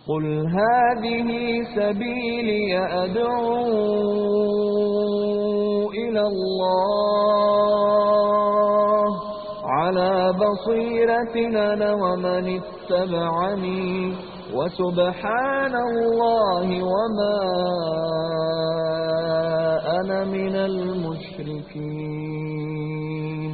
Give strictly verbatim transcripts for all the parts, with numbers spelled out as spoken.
قل هذه سبيلي أدعو إلى الله على بصيرة أنا ومن اتبعني وسبحان الله وما أنا من المشركين.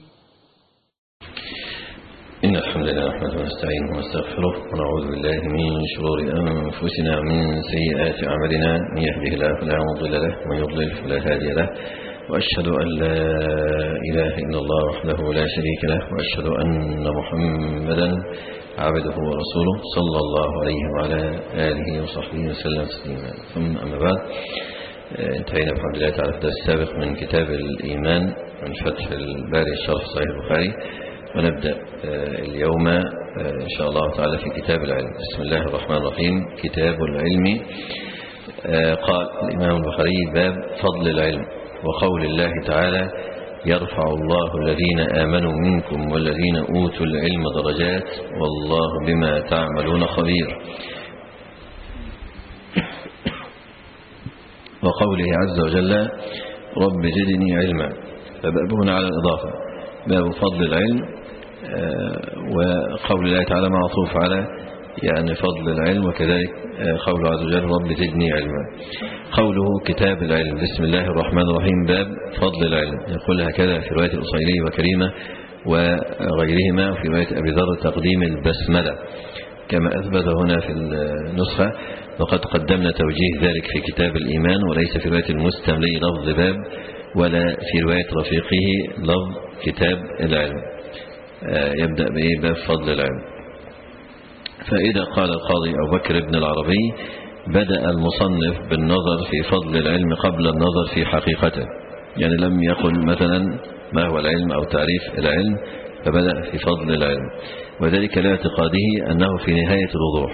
إن الحمد لله نحمده ونستعينه ونستغفره ونعوذ بالله من شرور أنفسنا ومن سيئات أعمالنا، من يهده الله فلا مضل له ومن يضلل فلا هادي له، وأشهد أن لا إله إلا الله وحده لا شريك له، وأشهد أن محمدا عبده ورسوله صلى الله عليه وعلى آله وصحبه وسلم تسليما. ثم أما بعد، انتهينا بحمد الله تعالى في الدرس السابق من كتاب الإيمان من فتح الباري الشرح صحيح البخاري، ونبدأ اليوم إن شاء الله تعالى في كتاب العلم. بسم الله الرحمن الرحيم. كتاب العلم. قال الإمام البخاري: باب فضل العلم، وقول الله تعالى: يرفع الله الذين آمنوا منكم والذين أوتوا العلم درجات والله بما تعملون خبير. وقوله عز وجل: رب زدني علما. فباب هنا على الإضافة، باب فضل العلم، وقول الله تعالى معطوف على يعني فضل العلم، وكذلك قوله عز وجل: رب زدني علما. قوله كتاب العلم. بسم الله الرحمن الرحيم. باب فضل العلم. يقول هكذا في رواية الأصيلي وكريمة وغيرهما، وفي رواية أبي ذر تقديم البسملة كما أثبت هنا في النسخة، وقد قدمنا توجيه ذلك في كتاب الإيمان، وليس في رواية المستملي لفظ باب، ولا في رواية رفيقه لفظ كتاب العلم. يبدأ بإيه؟ باب فضل العلم. فإذا قال القاضي أبو بكر بن العربي: بدأ المصنف بالنظر في فضل العلم قبل النظر في حقيقته، يعني لم يقل مثلا ما هو العلم أو تعريف العلم، فبدأ في فضل العلم، وذلك لاعتقاده أنه في نهاية الوضوح،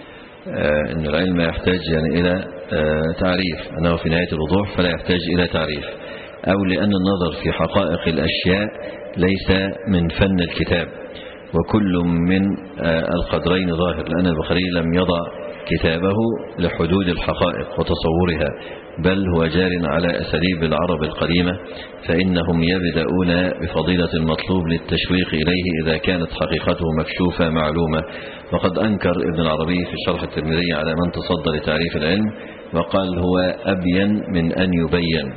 أن العلم يحتاج يعني إلى تعريف، أنه في نهاية الوضوح فلا يحتاج إلى تعريف، أو لأن النظر في حقائق الأشياء ليس من فن الكتاب، وكل من القدرين ظاهر، لأن البخاري لم يضع كتابه لحدود الحقائق وتصورها، بل هو جار على أساليب العرب القديمة، فإنهم يبدأون بفضيلة المطلوب للتشويق إليه إذا كانت حقيقته مكشوفة معلومة. وقد أنكر ابن العربي في شرح الترمذي على من تصدى لتعريف العلم، وقال هو أبين من أن يبين،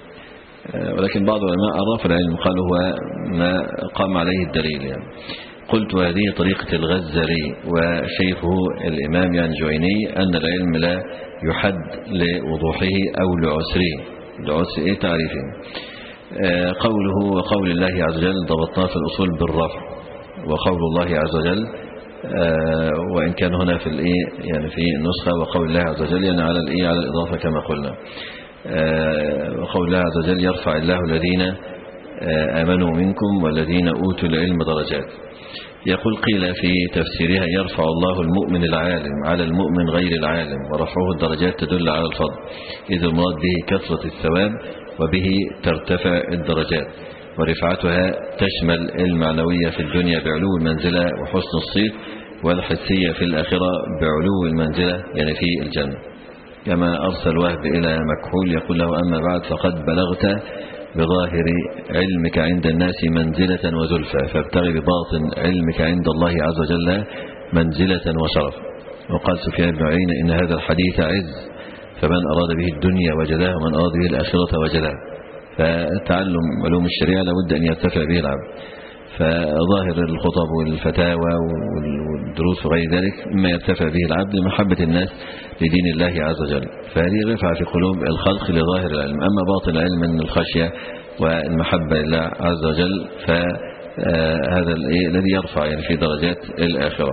ولكن بعض العلماء عرف العلم قال هو ما قام عليه الدليل. يعني قلت هذه طريقة الغزالي وشيخه الإمام يعني جويني، أن العلم لا يحد لوضوحه أو لعسره، لعسر إيه تعريفه. قوله وقول الله عز وجل ضبطناه في الأصول بالرفع، وقول الله عز وجل، وإن كان هنا في الإيه يعني في النسخة وقول الله عز وجل يعني على الإيه على الإضافة كما قلنا. وقول الله عز وجل: يرفع الله الذين آمنوا منكم والذين أوتوا العلم درجات. يقول قيل في تفسيرها: يرفع الله المؤمن العالم على المؤمن غير العالم، ورفعه الدرجات تدل على الفضل، إذ المراد به كثرة الثواب، وبه ترتفع الدرجات، ورفعتها تشمل المعنوية في الدنيا بعلو المنزلة وحسن الصيت، والحسية في الآخرة بعلو المنزلة يعني في الجنة. كما أرسل وهب إلى مكحول يقول له: أما بعد فقد بلغت بظاهر علمك عند الناس منزلة وزلفى، فابتغ بباطن علمك عند الله عز وجل منزلة وشرف. وقال سفيان بن عيينة: إن هذا الحديث عز، فمن أراد به الدنيا وجداه، ومن أراد به الآخرة وجداه. فتعلم علوم الشريعة لابد أن يرتفع به العبد، فظاهر الخطب والفتاوى والدروس وغير ذلك مما يرتفع به العبد لمحبة الناس لدين الله عز وجل، فهذه رفعة في قلوب الخلق لظاهر العلم. أما باطن العلم من الخشية والمحبة لله عز وجل، فهذا الذي يرفع يعني في درجات الآخرة.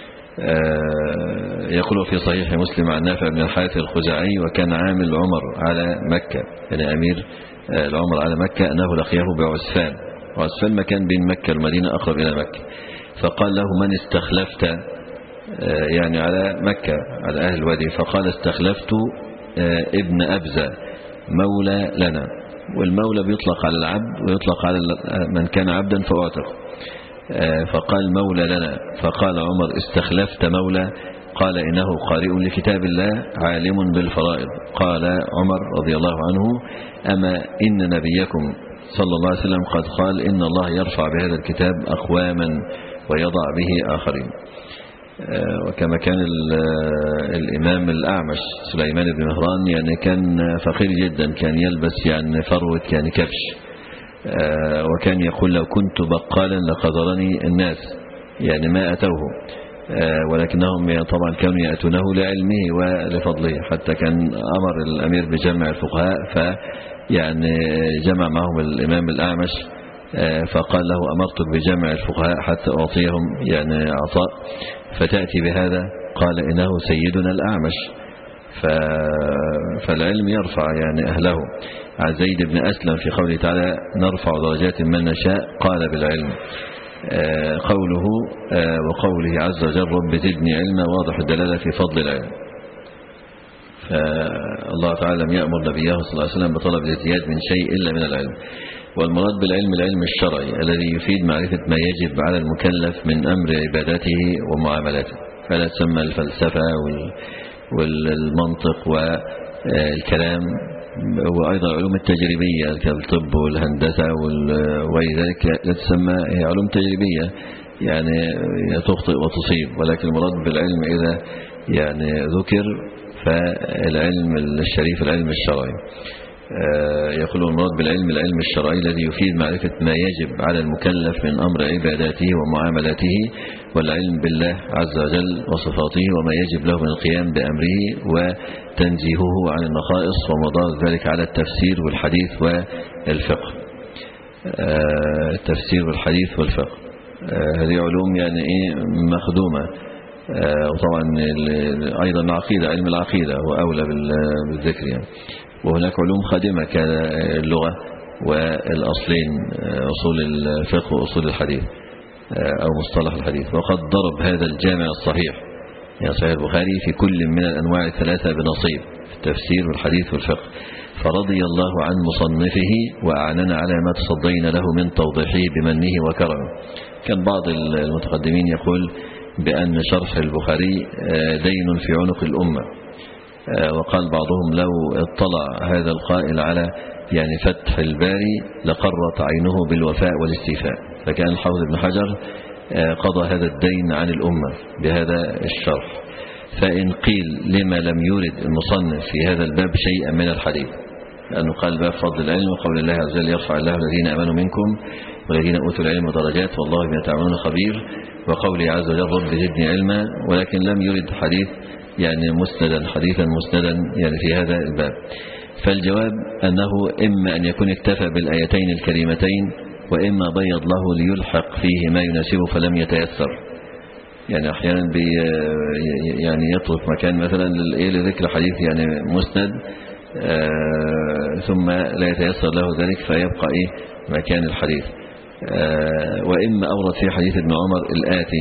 يقول في صحيح مسلم عن نافع بن الحارث الخزاعي: وكان عامل عمر على مكة، يعني أمير العمر على مكة، أنه لقيه بعسفان، وعسفان مكان بين مكة والمدينة أقرب إلى مكة، فقال له: من استخلفت يعني على مكة على أهل الوادي؟ فقال: استخلفت ابن أبزة مولى لنا، والمولى بيطلق على العبد ويطلق على من كان عبدا فأعتق، فقال: مولى لنا. فقال عمر: استخلفت مولى؟ قال إنه قارئ لكتاب الله عالم بالفرائض. قال عمر رضي الله عنه أما إن نبيكم صلى الله عليه وسلم قد قال إن الله يرفع بهذا الكتاب أقواما ويضع به آخرين. وكما كان الإمام الأعمش سليمان بن مهران يعني كان فقير جدا، كان يلبس يعني فروة يعني كبش، وكان يقول لو كنت بقالا لقدرني الناس يعني ما أتوه، ولكنهم طبعا كانوا يأتونه لعلمه ولفضله. حتى كان أمر الأمير بجمع الفقهاء فيعني جمع معهم الإمام الأعمش، فقال له أمرتك بجمع الفقهاء حتى أعطيهم يعني عطاء فتأتي بهذا، قال إنه سيدنا الأعمش. فالعلم يرفع يعني أهله. عن زيد بن أسلم في قوله تعالى نرفع درجات من نشاء قال بالعلم. قوله وقوله عز وجل رب زدني علما واضح الدلالة في فضل العلم. فالله تعالى لم يأمر نبيه صلى الله عليه وسلم بطلب الازدياد من شيء إلا من العلم. والمراد بالعلم العلم الشرعي الذي يفيد معرفة ما يجب على المكلف من أمر عبادته ومعاملاته، فلا تسمى الفلسفة والمنطق والكلام، وأيضا العلوم التجريبية كالطب والهندسة وغير ذلك لا تسمى هي علوم تجريبية يعني تخطئ وتصيب. ولكن المراد بالعلم إذا يعني ذكر فالعلم الشريف العلم الشرعي. يقول المراد بالعلم العلم الشرعي الذي يفيد معرفة ما يجب على المكلف من أمر عباداته ومعاملاته، والعلم بالله عز وجل وصفاته وما يجب له من القيام بأمره وتنزيهه عن النقائص ومضار ذلك على التفسير والحديث والفقه. التفسير والحديث والفقه هذه علوم يعني إيه مخدومة. وطبعا أيضا العقيدة علم العقيدة هو أولى بالذكر يعني. وهناك علوم خادمة كاللغة والأصلين أصول الفقه وأصول الحديث أو مصطلح الحديث. وقد ضرب هذا الجامع الصحيح يعني صحيح البخاري في كل من الأنواع الثلاثة بنصيب في التفسير والحديث والفقه، فرضي الله عن مصنفه وأعننا على ما تصدين له من توضيحه بمنه وكرمه. كان بعض المتقدمين يقول بأن شرح البخاري دين في عنق الأمة، وقال بعضهم لو اطلع هذا القائل على يعني فتح الباري لقرت عينه بالوفاء والاستيفاء. فكان الحافظ ابن حجر قضى هذا الدين عن الأمة بهذا الشرح. فإن قيل لما لم يورد المصنف في هذا الباب شيئا من الحديث، لأنه قال باب فضل العلم وقول الله عز وجل يرفع الله الذين آمنوا منكم والذين أوتوا العلم درجات والله بما تعملون خبير، وقوله عز وجل رب زدني علما، ولكن لم يرد حديث يعني مسندا حديثا مسندا يعني في هذا الباب. فالجواب أنه إما أن يكون اكتفى بالآيتين الكريمتين، وإما بيض له ليلحق فيه ما يناسبه فلم يتيسر. يعني أحيانا بي يعني يترك مكان مثلا لذكر حديث يعني مسند آه ثم لا يتيسر له ذلك فيبقى إيه مكان الحديث. آه وإما أورد في حديث ابن عمر الآتي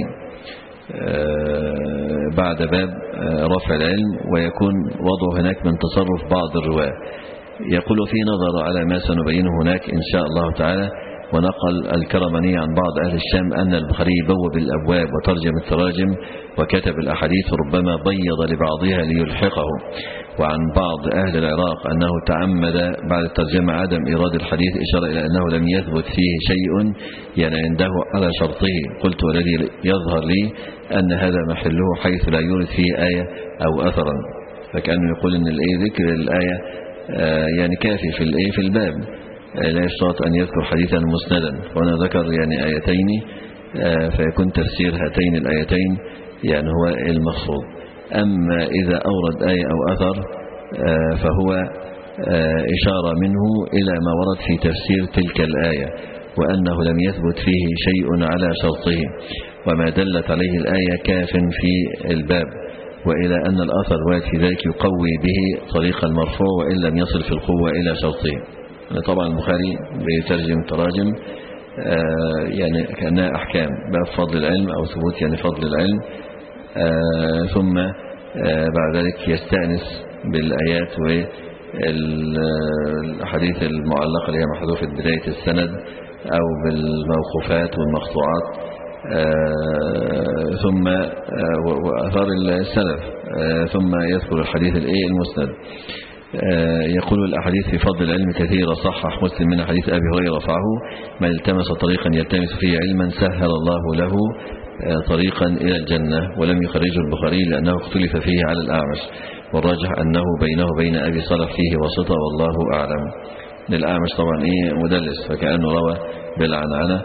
آه بعد باب آه رفع العلم، ويكون وضع هناك من تصرف بعض الرواة. يقول في نظر على ما سنبينه هناك إن شاء الله تعالى. ونقل الكرماني عن بعض أهل الشام أن البخاري بوب الأبواب وترجم التراجم وكتب الأحاديث ربما بيض لبعضها ليلحقه. وعن بعض أهل العراق أنه تعمد بعد الترجمة عدم إيراد الحديث إشارة إلى أنه لم يثبت فيه شيء يعني عنده على شرطه. قلت والذي يظهر لي أن هذا محله حيث لا يورد فيه آية أو أثرا، فكأنه يقول أن ذكر الآية يعني كافي في الآية في الباب، لا يشترط أن يذكر حديثا مسندا. وأنا ذكر يعني آيتين فيكون تفسير هاتين الآيتين يعني هو المقصود. أما إذا أورد آية أو أثر فهو إشارة منه إلى ما ورد في تفسير تلك الآية، وأنه لم يثبت فيه شيء على شرطه، وما دلت عليه الآية كاف في الباب، وإلى أن الأثر وارد في ذلك يقوي به طريق المرفوع وإن لم يصل في القوة إلى شرطه. طبعا البخاري بيترجم تراجم يعني كأنها أحكام باب فضل العلم أو ثبوت يعني فضل العلم، ثم بعد ذلك يستأنس بالآيات والحديث المعلقة اللي هي محذوفة بداية السند أو بالموقوفات والمقطوعات ثم وأثار السلف، ثم يذكر الحديث المسند. يقول الأحاديث في فضل العلم كثيرة، صحح مسلم من حديث أبي هريرة رفعه: من التمس طريقا يلتمس فيه علما سهل الله له طريقا إلى الجنة. ولم يخرجه البخاري لأنه اختلف فيه على الأعمش، والراجح أنه بينه وبين أبي صالح فيه وسطة والله أعلم. للأعمش طبعا إيه مدلس، فكأنه روى بالعنعنة،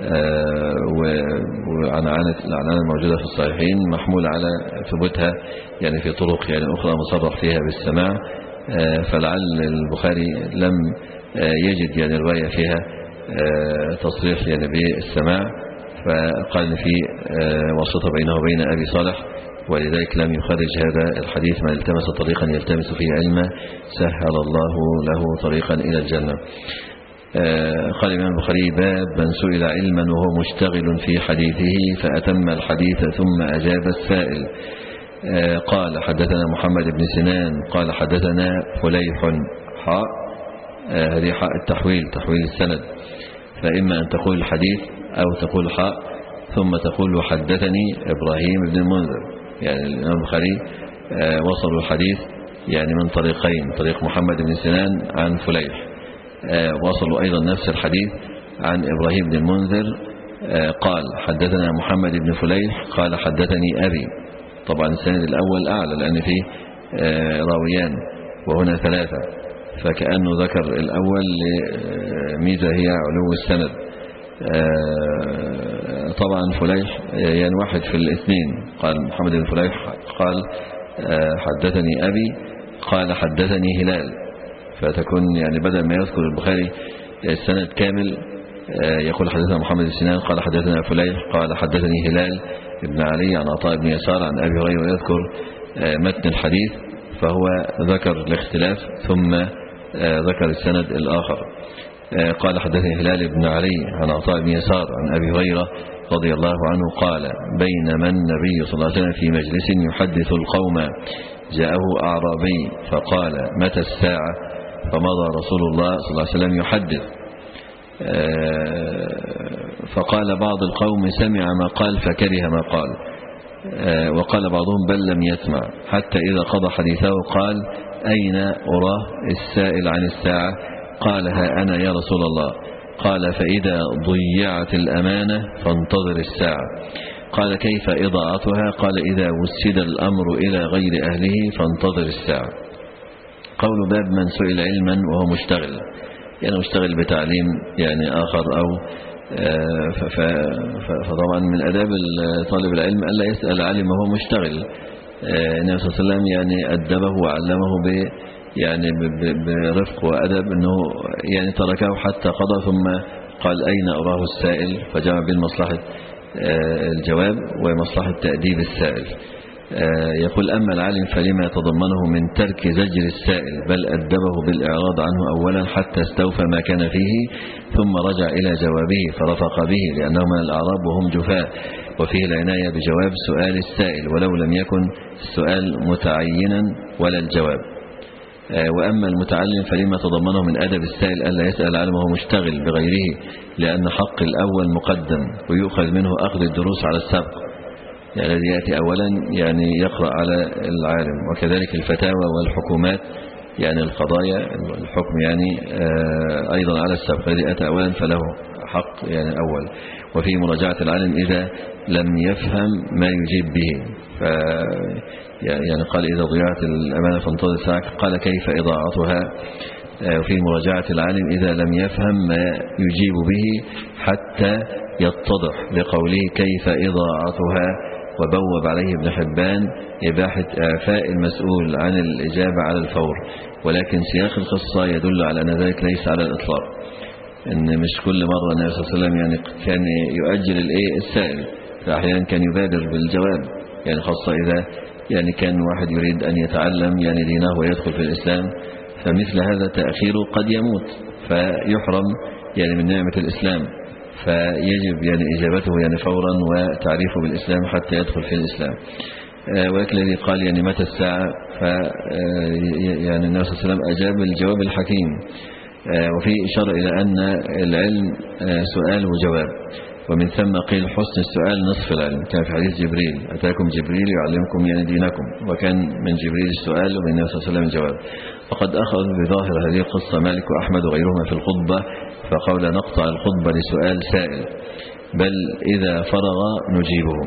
وعنعنة العنعنة الموجودة في الصحيحين محمولة على ثبوتها يعني في طرق يعني أخرى مصرح فيها بالسماع، فلعل البخاري لم يجد يعني رواية فيها تصريح يعني بالسماع، فقال في وسطة بينه وبين أبي صالح، ولذلك لم يخرج هذا الحديث: من التمس طريقا يلتمس فيه علما سهل الله له طريقا إلى الجنة. قال الإمام البخاري: باب من سئل علما وهو مشتغل في حديثه فأتم الحديث ثم أجاب السائل. قال: حدثنا محمد بن سنان قال حدثنا فليح حاء، هذه حاء التحويل، تحويل السند، فإما أن تقول الحديث أو تقول حاء ثم تقول حدثني إبراهيم بن المنذر. يعني الإمام البخاري وصلوا الحديث يعني من طريقين، طريق محمد بن سنان عن فليح، وصلوا أيضا نفس الحديث عن إبراهيم بن المنذر قال حدثنا محمد بن فليح قال حدثني أبي. طبعا السند الأول أعلى لأن فيه راويان وهنا ثلاثة، فكأنه ذكر الأول لميزة هي علو السند. طبعا فليح يعني واحد في الاثنين، قال محمد بن فليح قال حدثني أبي قال حدثني هلال، فتكون يعني بدل ما يذكر البخاري السند كامل يقول حدثنا محمد بن سنان قال حدثنا فليح قال حدثني هلال ابن علي عن عطاء بن يسار عن أبي هريرة ويذكر متن الحديث، فهو ذكر الاختلاف ثم ذكر السند الآخر. قال حدثني هلال بن علي عن عطاء بن يسار عن أبي هريرة رضي الله عنه قال: بينما النبي صلى الله عليه وسلم في مجلس يحدث القوم جاءه أعرابي فقال: متى الساعة؟ فمضى رسول الله صلى الله عليه وسلم يحدث، فقال بعض القوم: سمع ما قال فكره ما قال، وقال بعضهم: بل لم يسمع، حتى إذا قضى حديثه قال: أين أراه السائل عن الساعة؟ قال: ها أنا يا رسول الله. قال: فإذا ضيعت الأمانة فانتظر الساعة. قال: كيف إضاعتها؟ قال: إذا وسد الأمر إلى غير أهله فانتظر الساعة. قول باب من سئل علما وهو مشتغل، يعني مشتغل بتعليم يعني آخر، أو فطبعا من أداب طالب العلم ألا يسأل عالم وهو مشتغل. النبي صلى الله عليه وسلم يعني أدبه وعلمه ب يعني برفق وأدب، أنه يعني تركه حتى قضى ثم قال: أين أراه السائل؟ فجمع بين مصلحة الجواب ومصلحة تأديب السائل. يقول: أما العالم فلما يتضمنه من ترك زجر السائل، بل أدبه بالإعراض عنه أولا حتى استوفى ما كان فيه، ثم رجع إلى جوابه فرفق به، لأنه من الأعراب وهم جفاء، وفيه العناية بجواب سؤال السائل ولو لم يكن السؤال متعينا ولا الجواب. وأما المتعلم فلما تضمنه من أدب السائل ألا يسأل علم وهو مشتغل بغيره، لأن حق الأول مقدم ويؤخذ منه أخذ الدروس على السبق، يعني الذي يأتي أولا يعني يقرأ على العالم. وكذلك الفتاوى والحكومات، يعني القضايا الحكم يعني أيضا على السبق، الذي أتى أولا فله حق يعني أول. وفي مراجعة العالم إذا لم يفهم ما يجيب به، ف يعني قال: إذا ضيعت الأمانة فانتظر الساعة. قال: كيف إضاعتها؟ وفي مراجعة العالم إذا لم يفهم ما يجيب به حتى يتضح، لقوله: كيف إضاعتها. وبوب عليه ابن حبان إباحة إعفاء المسؤول عن الإجابة على الفور، ولكن سياق القصة يدل على أن ذلك ليس على الإطلاق، إن مش كل مرة النبي صلى الله عليه وسلم يعني كان يؤجل الإيه السائل، فأحيانا كان يبادر بالجواب، يعني خاصة إذا يعني كان واحد يريد أن يتعلم يعني دينه ويدخل في الإسلام، فمثل هذا تأخيره قد يموت فيحرم يعني من نعمة الإسلام، فيجب يعني إجابته يعني فورا وتعريفه بالإسلام حتى يدخل في الإسلام. ولكن الذي قال يعني متى الساعة، ف يعني النبي صلى الله عليه وسلم أجاب الجواب الحكيم. وفي إشارة إلى أن العلم سؤال وجواب، ومن ثم قيل حسن السؤال نصف العلم، كان في حديث جبريل أتاكم جبريل يعلمكم يعني دينكم، وكان من جبريل السؤال ومن النبي صلى الله عليه وسلم الجواب. وقد أخذ بظاهر هذه القصة مالك وأحمد وغيرهما في الخطبة، فقول نقطع الخطبة لسؤال سائل، بل إذا فرغ نجيبه.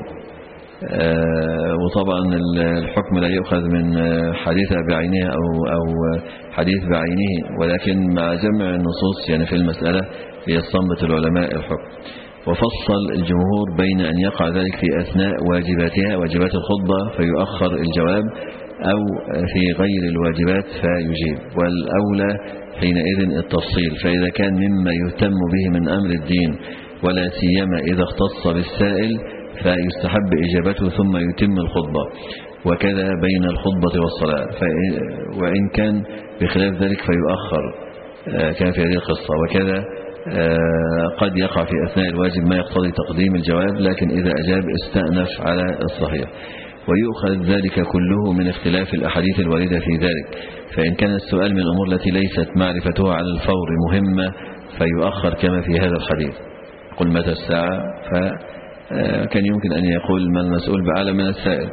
آه وطبعا الحكم لا يؤخذ من حديث بعينه أو, أو حديث بعينه، ولكن مع جمع النصوص يعني في المسألة ليستنبط العلماء الحكم. وفصل الجمهور بين أن يقع ذلك في أثناء واجباتها واجبات الخطبة فيؤخر الجواب، أو في غير الواجبات فيجيب، والأولى حينئذ التفصيل، فإذا كان مما يهتم به من أمر الدين ولا سيما إذا اختص بالسائل فيستحب إجابته ثم يتم الخطبة، وكذا بين الخطبة والصلاة، وإن كان بخلاف ذلك فيؤخر كان في هذه القصة. وكذا قد يقع في أثناء الواجب ما يقتضي تقديم الجواب، لكن إذا أجاب استأنف على الصحيح. ويؤخذ ذلك كله من اختلاف الأحاديث الواردة في ذلك، فإن كان السؤال من الأمور التي ليست معرفتها على الفور مهمة فيؤخر كما في هذا الحديث. قل متى الساعة، فكان يمكن أن يقول ما المسؤول بأعلم من السائل،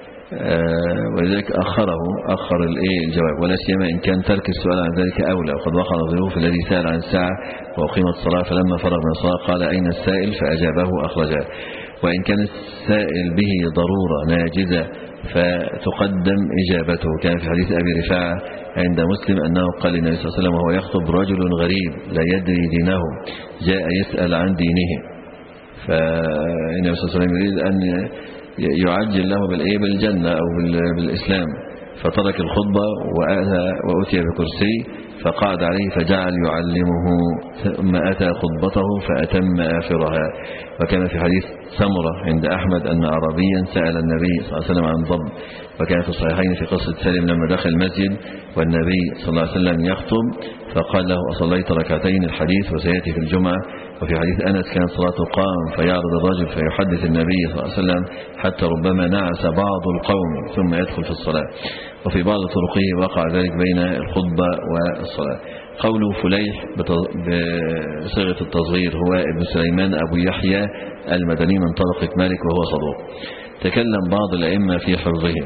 ولذلك أخره أخر الجواب، ولا سيما إن كان ترك السؤال عن ذلك أولى. وقد وقع الظروف الذي سأل عن الساعة وأقيمت الصلاة فلما فرغ من الصلاة قال أين السائل فأجابه أخرجاه. وإن كان السائل به ضرورة ناجزة فتقدم إجابته، كان في حديث أبي رفاعة عند مسلم أنه قال للنبي صلى الله عليه وسلم وهو يخطب رجل غريب لا يدري دينه جاء يسأل عن دينه، فالنبي صلى الله عليه وسلم يريد أن يعجل له بالإيه بالجنة أو بالإسلام، فترك الخطبة وأتي بكرسي فقعد عليه فجعل يعلمه، ثم أتى خطبته فأتم آخرها. وكان في حديث سمرة عند أحمد أن عربيا سأل النبي صلى الله عليه وسلم عن ضب، وكان في الصحيحين في قصة سالم لما دخل المسجد والنبي صلى الله عليه وسلم يخطب فقال له أصليت ركعتين، الحديث وسيأتي في الجمعة. وفي حديث أنس كانت صلاة قام فيعرض الرجل فيحدث النبي صلى الله عليه وسلم حتى ربما نعس بعض القوم ثم يدخل في الصلاة. وفي بعض طرقه وقع ذلك بين الخطبة والصلاة. قوله فليح بصيغة التصغير هو ابن سليمان أبو يحيى المدني من طبقة مالك وهو صدوق. تكلم بعض الأئمة في حفظه،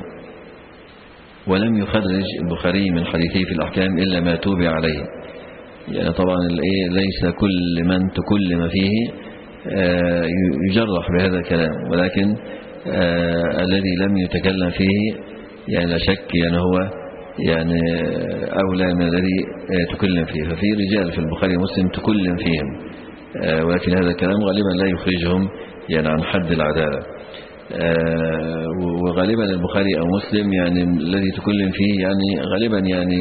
ولم يخرج البخاري من حديثه في الأحكام إلا ما توبع عليه. يعني طبعا ليس كل من تكلم فيه يجرح بهذا الكلام، ولكن الذي لم يتكلم فيه يعني لا شك يعني هو يعني أولى من الذي تكلم فيه. ففي رجال في البخاري ومسلم تكلم فيهم، ولكن هذا الكلام غالبا لا يخرجهم يعني عن حد العدالة. وغالبا البخاري أو مسلم يعني الذي تكلم فيه يعني غالبا يعني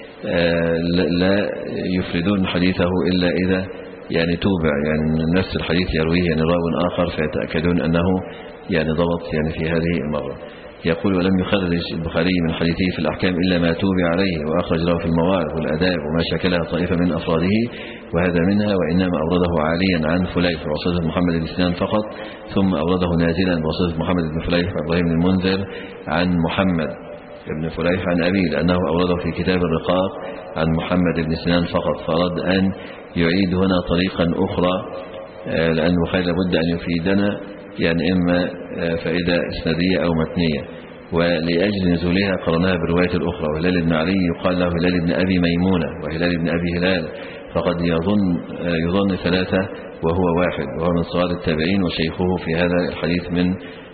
لا يفردون حديثه إلا إذا يعني توبع، يعني نفس الحديث يرويه يعني راو آخر فيتأكدون أنه يعني ضبط يعني في هذه المرة. يقول ولم يخرج البخاري من حديثه في الأحكام إلا ما توبع عليه، وأخرج له في المواعظ والأداب وما شكلها طائفة من أفراده، وهذا منها. وإنما أورده عاليا عن فليح وصفة محمد بن سنان فقط، ثم أورده نازلا بوصفة محمد بن فليح وإبراهيم بن المنذر عن محمد بن فليح عن أبي، لأنه أورده في كتاب الرقاق عن محمد بن سنان فقط، فأراد أن يعيد هنا طريقا أخرى، لأن البخاري لابد أن يفيدنا يعني إما فائدة إسنادية أو متنية، ولأجل نزولها قرناها بالرواية الأخرى. وهلال بن علي يقال له هلال بن أبي ميمونة وهلال بن أبي هلال، فقد يظن يظن ثلاثة وهو واحد، وهو من صغار التابعين وشيخه في هذا الحديث من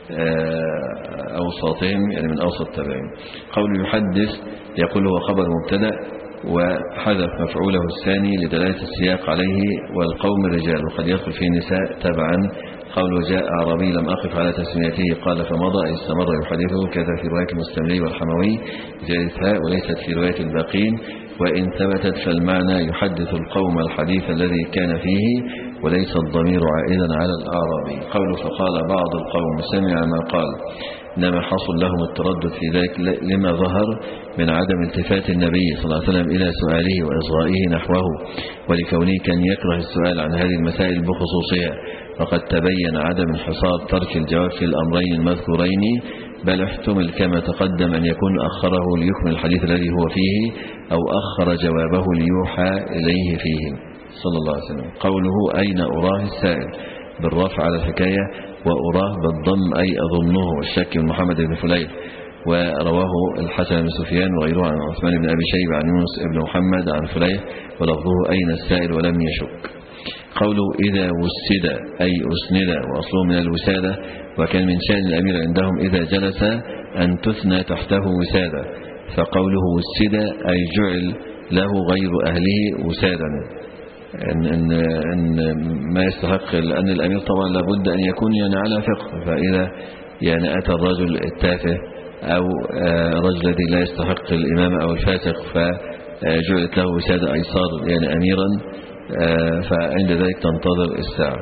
أوساطهم يعني من أوسط التابعين. قول يحدث يقول هو خبر مبتدأ وحذف مفعوله الثاني لدلالة السياق عليه، والقوم الرجال، وقد يدخل فيه النساء تبعا. قوله جاء أعرابي لم أقف على تسميته قال فمضى، أي استمر يحدثه، كذا في رواية المستملي والحموي زيادتها وليست في رواية الباقين، وإن ثبتت فالمعنى يحدث القوم الحديث الذي كان فيه، وليس الضمير عائدا على الأعرابي. قوله فقال بعض القوم سمع ما قال، إنما حصل لهم التردد في ذلك لما ظهر من عدم التفات النبي صلى الله عليه وسلم إلى سؤاله وإصغائه نحوه، ولكونه كان يكره السؤال عن هذه المسائل بخصوصها، فقد تبين عدم انحصار ترك الجواب في الأمرين المذكورين، بل احتمل كما تقدم أن يكون أخره ليكمل الحديث الذي هو فيه، أو أخر جوابه ليوحى إليه فيه صلى الله عليه وسلم. قوله أين أراه السائل، بالرفع على الحكاية، وأراه بالضم أي أظنه، والشك من محمد بن فليح. ورواه الحسن بن سفيان وغيره عن عثمان بن أبي شيبة عن يونس بن محمد عن فليح ولفظه أين السائل ولم يشك. قوله إذا وسد أي أسند، وأصله من الوسادة، وكان من شأن الأمير عندهم إذا جلس أن تثنى تحته وسادة، فقوله وسد أي جعل له غير أهله وسادا، إن, إن, إن ما يستحق، لأن الأمير طبعا لابد أن يكون يعني على فقه، فإذا يعني أتى الرجل التافه أو الرجل الذي لا يستحق الإمامة أو الفاسق فجعلت له وسادة أي صار يعني أميرا، فعند ذلك تنتظر الساعة،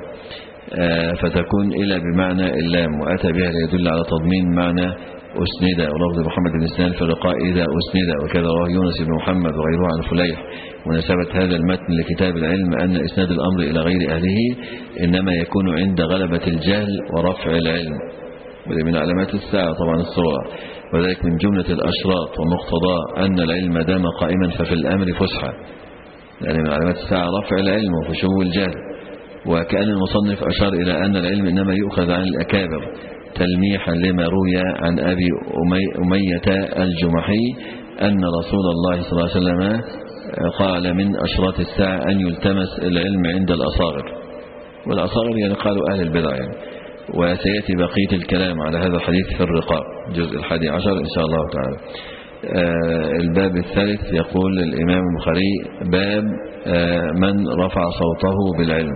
فتكون إلى بمعنى اللام، وأتى بها ليدل على تضمين معنى أسند، ولفظ محمد بن سنان في اللقاء إذا أسند، وكذا رواه يونس بن محمد وغيره عن فليح. مناسبة هذا المتن لكتاب العلم أن إسناد الأمر إلى غير أهله إنما يكون عند غلبة الجهل ورفع العلم، وذلك من علامات الساعة طبعا الصغرى، وذلك من جملة الأشراط ومقتضى أن العلم دام قائما ففي الأمر فسحة، يعني من علامات الساعة رفع العلم وفشو الجهل. وكأن المصنف أشار إلى أن العلم إنما يؤخذ عن الأكابر تلميحا لما روي عن أبي أمي أمية الجمحي أن رسول الله صلى الله عليه وسلم قال من أشراط الساعة أن يلتمس العلم عند الأصاغر، والأصاغر يعني قالوا أهل البدع يعني. وسيأتي بقية الكلام على هذا الحديث في الرقاق جزء الحادي عشر إن شاء الله تعالى. آه الباب الثالث يقول الإمام البخاري باب آه من رفع صوته بالعلم،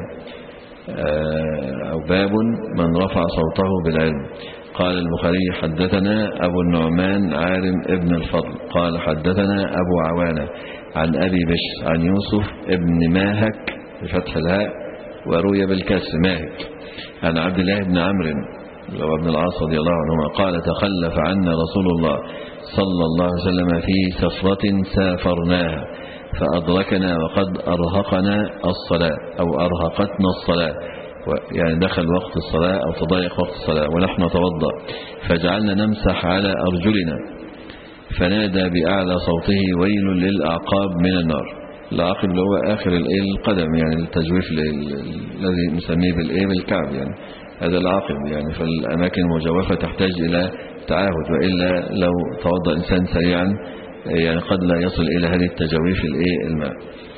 آه أو باب من رفع صوته بالعلم. قال البخاري حدثنا أبو النعمان عارم ابن الفضل قال حدثنا أبو عوانة عن أبي بشر عن يوسف ابن ماهك بفتح الهاء وروي بالكسر ماهك عن عبد الله بن عمرو بن العاص رضي الله عنهما قال تخلف عنا رسول الله صلى الله عليه وسلم في سفرة سافرناها فأدركنا وقد أرهقنا الصلاة أو أرهقتنا الصلاة، يعني دخل وقت الصلاة أو تضايق وقت الصلاة ونحن نتوضأ، فجعلنا نمسح على أرجلنا فنادى بأعلى صوته ويل للأعقاب من النار. العاقب اللي هو آخر القدم، يعني التجويف الذي نسميه بالإيه بالكعب، يعني هذا العاقب، يعني فالأماكن المجوفة تحتاج إلى تعاهد، وإلا لو توضأ إنسان سريعا يعني قد لا يصل إلى هذه التجويف الإيه الماء.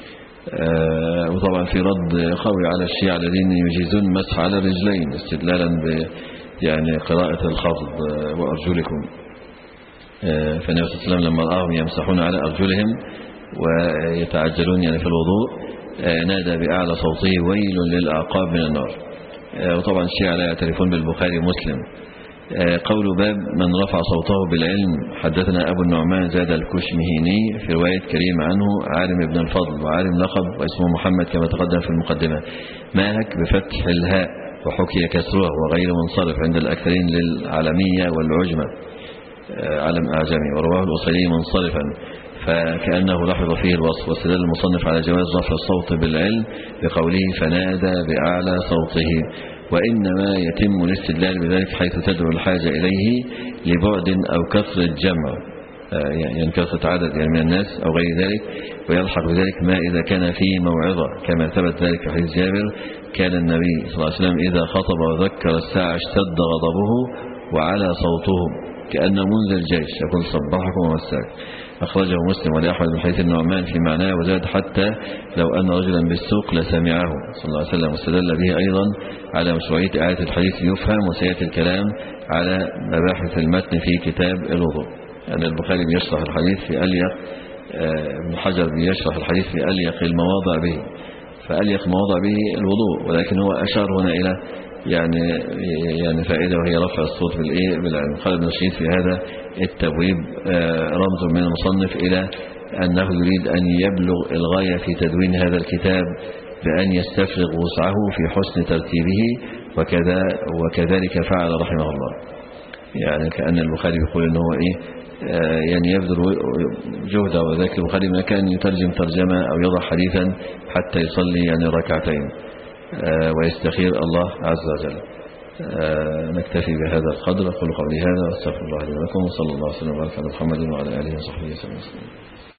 آه وطبعا في رد قوي على الشيعة الذين يجيزون مسح على الرجلين استدلالا ب يعني قراءة الخفض وأرجلكم. آه فالنبي صلى الله عليه وسلم لما رآهم يمسحون على أرجلهم ويتعجلون يعني في الوضوء آه نادى بأعلى صوته ويل للأعقاب من النار. آه وطبعا الشيعة لا يعترفون بالبخاري ومسلم. قول باب من رفع صوته بالعلم حدثنا أبو النعمان زاد الكشمهيني في رواية كريم عنه عالم ابن الفضل، وعالم لقب واسمه محمد كما تقدم في المقدمة. ماهك بفتح الهاء وحكي كسره وغير منصرف عند الأكثرين للعالمية والعجمة علم أعجمي، ورواه الأصيلي منصرفا فكأنه لاحظ فيه الوصف، واستدل المصنف على جواز رفع الصوت بالعلم بقوله فنادى بأعلى صوته، وإنما يتم الاستدلال بذلك حيث تدعو الحاجة إليه لبعد أو كثرة جمع، يعني كثرة عدد يعني من الناس أو غير ذلك، ويلحق بذلك ما إذا كان فيه موعظة كما ثبت ذلك في حديث جابر كان النبي صلى الله عليه وسلم إذا خطب وذكر الساعة اشتد غضبه وعلى صوته كأن منذر الجيش يقول صبحكم ومساك. أخرجه مسلم ولأحمد من حديث النعمان في معناه، وزاد حتى لو أن رجلا بالسوق لسمعه صلى الله عليه وسلم، واستدل به أيضا على مشروعية آية الحديث يفهم، وسيأتي الكلام على مباحث المتن في كتاب الوضوء. أن البخاري بيشرح الحديث في أليق، ابن حجر بيشرح الحديث في أليق المواضع به، فأليق مواضع به الوضوء، ولكن هو أشار هنا إلى يعني يعني فائدة وهي رفع الصوت بالإيه بالعلم. قال ابن رشيد في هذا التبويب رمز من المصنف إلى أنه يريد أن يبلغ الغاية في تدوين هذا الكتاب بأن يستفرغ وسعه في حسن ترتيبه، وكذا وكذلك فعل رحمه الله. يعني كأن البخاري بيقول أنه إيه يعني يبذل جهده، وذلك البخاري ما كان يترجم ترجمة أو يضع حديثا حتى يصلي يعني ركعتين ويستخير الله عز وجل. نكتفي بهذا القدر. أقول قولي هذا واستغفر الله لي ولكم، وصلى الله وسلم وبارك على محمد وعلى آله وصحبه وسلم.